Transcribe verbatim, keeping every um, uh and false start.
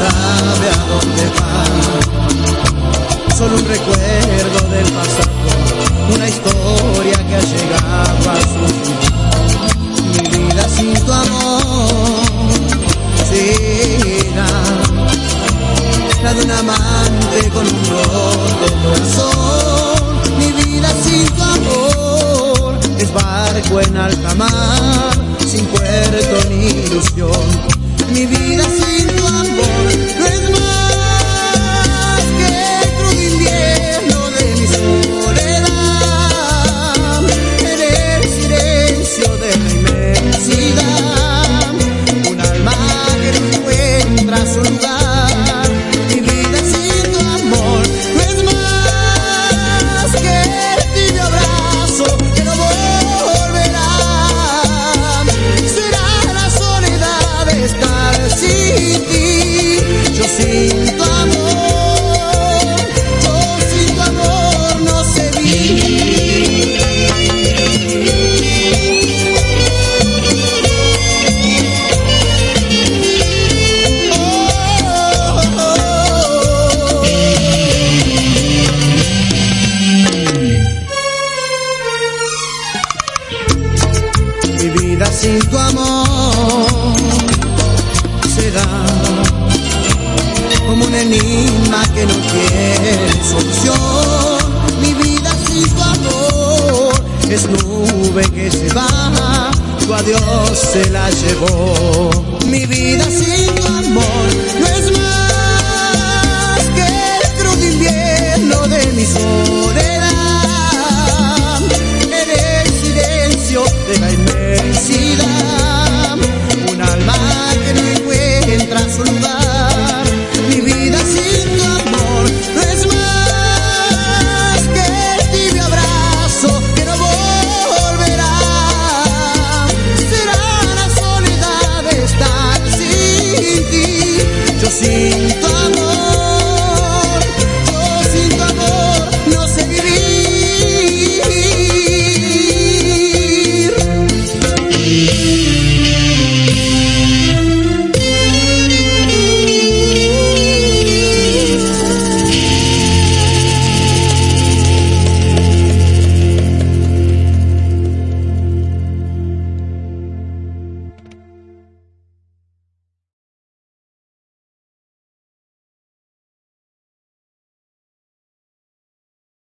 sabe a dónde va. Solo un recuerdo del pasado, una historia que ha llegado a su fin. Mi vida sin tu amor será la de un amante con un roto corazón. Mi vida sin tu amor es barco en alta mar, sin puerto ni ilusión. Mi vida sin tu amor no es más que el crudo invierno de mi soledad, en el silencio de la inmensidad, un alma que no encuentra su lugar. Mi vida sin tu amor no es más que el tibio abrazo que no volverá. Será la soledad de estar sin ti. Yo sin tu amor, yo sin tu amor no sé vivir. Oh, oh, oh. Mi vida sin tu amor será como un enigma que no tiene solución. Mi vida sin tu amor es nube que se va, tu adiós se la llevó. Mi vida sin tu amor no